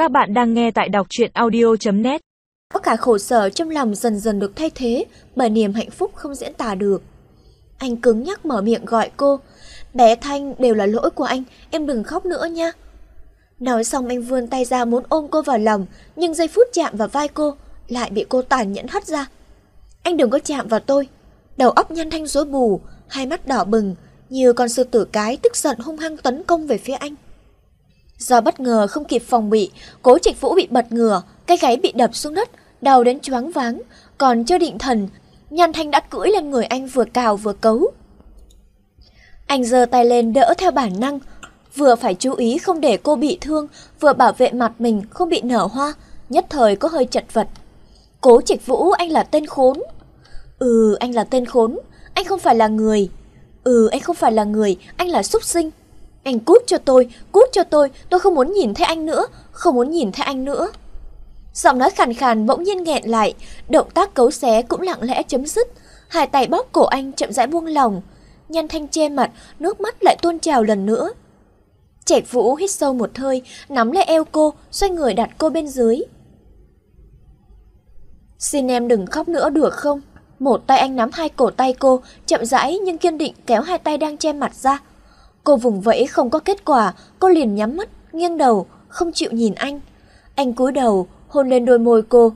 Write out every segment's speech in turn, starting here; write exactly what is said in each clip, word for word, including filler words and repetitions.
Các bạn đang nghe tại đọc truyện audio chấm net. Tất cả khổ sở trong lòng dần dần được thay thế bởi niềm hạnh phúc không diễn tả được. Anh cứng nhắc mở miệng gọi cô. Bé Thanh, đều là lỗi của anh, em đừng khóc nữa nha. Nói xong anh vươn tay ra muốn ôm cô vào lòng, nhưng giây phút chạm vào vai cô lại bị cô tàn nhẫn hất ra. Anh đừng có chạm vào tôi. Đầu óc Nhan Thanh rối bù, hai mắt đỏ bừng như con sư tử cái tức giận hung hăng tấn công về phía anh. Do bất ngờ không kịp phòng bị, Cố Trạch Vũ bị bật ngửa, cái gáy bị đập xuống đất, đầu đến choáng váng, còn chưa định thần, Nhan Thanh đã cưỡi lên người anh vừa cào vừa cấu. Anh giơ tay lên đỡ theo bản năng, vừa phải chú ý không để cô bị thương, vừa bảo vệ mặt mình không bị nở hoa, nhất thời có hơi chật vật. Cố Trạch Vũ, anh là tên khốn. Ừ, anh là tên khốn, anh không phải là người. Ừ, anh không phải là người, anh là súc sinh. Anh cút cho tôi, cút cho tôi, tôi không muốn nhìn thấy anh nữa, không muốn nhìn thấy anh nữa. Giọng nói khàn khàn bỗng nhiên nghẹn lại, động tác cấu xé cũng lặng lẽ chấm dứt, hai tay bóp cổ anh chậm rãi buông lỏng. Nhan Thanh che mặt, nước mắt lại tuôn trào lần nữa. Trạch Vũ hít sâu một hơi, nắm lấy eo cô, xoay người đặt cô bên dưới. Xin em đừng khóc nữa được không? Một tay anh nắm hai cổ tay cô, chậm rãi nhưng kiên định kéo hai tay đang che mặt ra. Cô vùng vẫy không có kết quả, cô liền nhắm mắt, nghiêng đầu, không chịu nhìn anh. Anh cúi đầu, hôn lên đôi môi cô.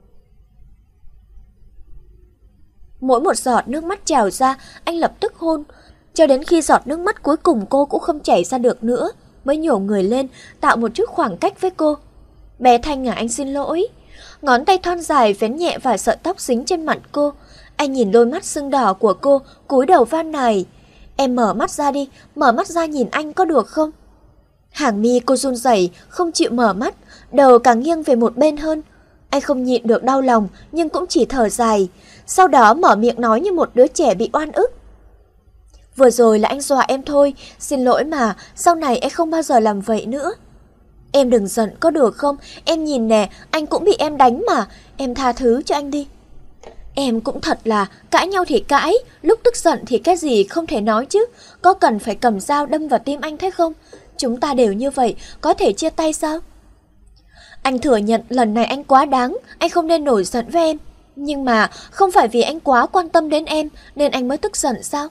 Mỗi một giọt nước mắt trào ra, anh lập tức hôn, cho đến khi giọt nước mắt cuối cùng cô cũng không chảy ra được nữa, mới nhổ người lên, tạo một chút khoảng cách với cô. Bé Thanh à, anh xin lỗi. Ngón tay thon dài vén nhẹ vài sợi tóc dính trên mặt cô. Anh nhìn đôi mắt sưng đỏ của cô, cúi đầu van nài. Em mở mắt ra đi, mở mắt ra nhìn anh có được không? Hàng mi cô run rẩy, không chịu mở mắt, đầu càng nghiêng về một bên hơn. Anh không nhịn được đau lòng, nhưng cũng chỉ thở dài. Sau đó mở miệng nói như một đứa trẻ bị oan ức. Vừa rồi là anh dọa em thôi, xin lỗi mà, sau này em không bao giờ làm vậy nữa. Em đừng giận có được không? Em nhìn nè, anh cũng bị em đánh mà, em tha thứ cho anh đi. Em cũng thật là, cãi nhau thì cãi, lúc tức giận thì cái gì không thể nói chứ, có cần phải cầm dao đâm vào tim anh thế không? Chúng ta đều như vậy, có thể chia tay sao? Anh thừa nhận lần này anh quá đáng, anh không nên nổi giận với em. Nhưng mà không phải vì anh quá quan tâm đến em nên anh mới tức giận sao?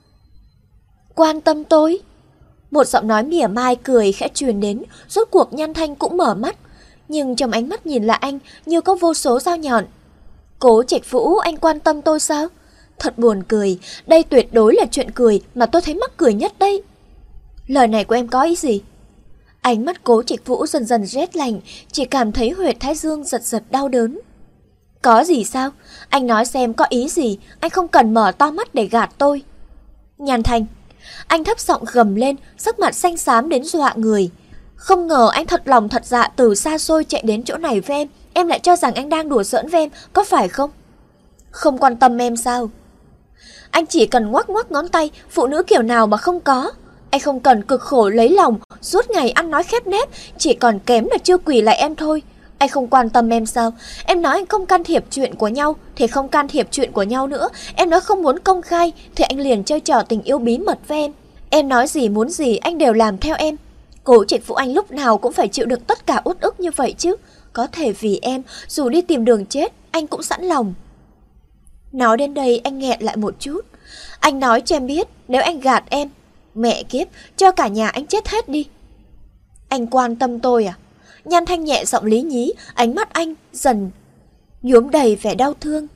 Quan tâm tôi? Một giọng nói mỉa mai cười khẽ truyền đến, rốt cuộc Nhan Thanh cũng mở mắt. Nhưng trong ánh mắt nhìn lại anh như có vô số dao nhọn. Cố Trạch Vũ, anh quan tâm tôi sao? Thật buồn cười, đây tuyệt đối là chuyện cười mà tôi thấy mắc cười nhất đây. Lời này của em có ý gì? Ánh mắt Cố Trạch Vũ dần dần rét lạnh, chỉ cảm thấy huyệt thái dương giật giật đau đớn. Có gì sao? Anh nói xem có ý gì, anh không cần mở to mắt để gạt tôi. Nhan Thanh. Anh thấp giọng gầm lên, sắc mặt xanh xám đến dọa người. Không ngờ anh thật lòng thật dạ từ xa xôi chạy đến chỗ này với em, em lại cho rằng anh đang đùa giỡn với em, có phải không? Không quan tâm em sao? Anh chỉ cần ngoắc ngoắc ngón tay, phụ nữ kiểu nào mà không có. Anh không cần cực khổ lấy lòng, suốt ngày ăn nói khép nép, chỉ còn kém là chưa quỳ lại em thôi. Anh không quan tâm em sao? Em nói anh không can thiệp chuyện của nhau thì không can thiệp chuyện của nhau nữa. Em nói không muốn công khai thì anh liền chơi trò tình yêu bí mật với em. Em nói gì muốn gì anh đều làm theo em. Cố Trạch Vũ, anh lúc nào cũng phải chịu được tất cả uất ức như vậy chứ. Có thể vì em, dù đi tìm đường chết, anh cũng sẵn lòng. Nói đến đây anh nghẹn lại một chút. Anh nói cho em biết, nếu anh gạt em, mẹ kiếp, cho cả nhà anh chết hết đi. Anh quan tâm tôi à? Nhan Thanh nhẹ giọng lý nhí, ánh mắt anh dần nhuốm đầy vẻ đau thương.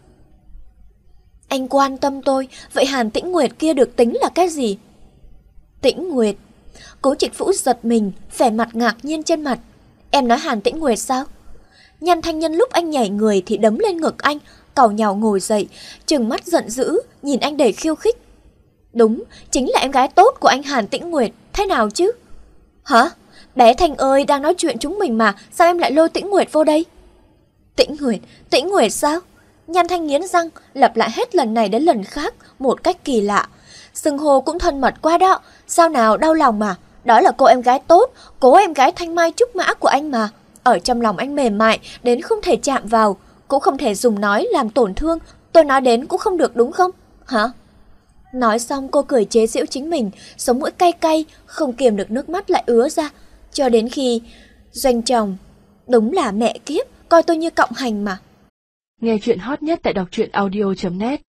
Anh quan tâm tôi, vậy Hàn Tĩnh Nguyệt kia được tính là cái gì? Tĩnh Nguyệt? Cố Trạch Vũ giật mình, vẻ mặt ngạc nhiên trên mặt. Em nói Hàn Tĩnh Nguyệt sao? Nhan Thanh nhân lúc anh nhảy người thì đấm lên ngực anh, càu nhàu ngồi dậy, trừng mắt giận dữ, nhìn anh đầy khiêu khích. Đúng, chính là em gái tốt của anh Hàn Tĩnh Nguyệt, thế nào chứ? Hả? Bé Thanh ơi, đang nói chuyện chúng mình mà, sao em lại lôi Tĩnh Nguyệt vô đây? Tĩnh Nguyệt? Tĩnh Nguyệt sao? Nhan Thanh nghiến răng, lặp lại hết lần này đến lần khác, một cách kỳ lạ. Xưng hô cũng thân mật quá đó, sao nào đau lòng mà. Đó là cô em gái tốt, cố em gái thanh mai trúc mã của anh mà. Ở trong lòng anh mềm mại, đến không thể chạm vào, cũng không thể dùng nói làm tổn thương. Tôi nói đến cũng không được đúng không? Hả? Nói xong cô cười chế giễu chính mình, sống mũi cay cay, không kiềm được nước mắt lại ứa ra. Cho đến khi Doanh chồng Đúng là mẹ kiếp, coi tôi như cộng hành mà. Nghe chuyện hot nhất tại đọc truyện audio chấm net.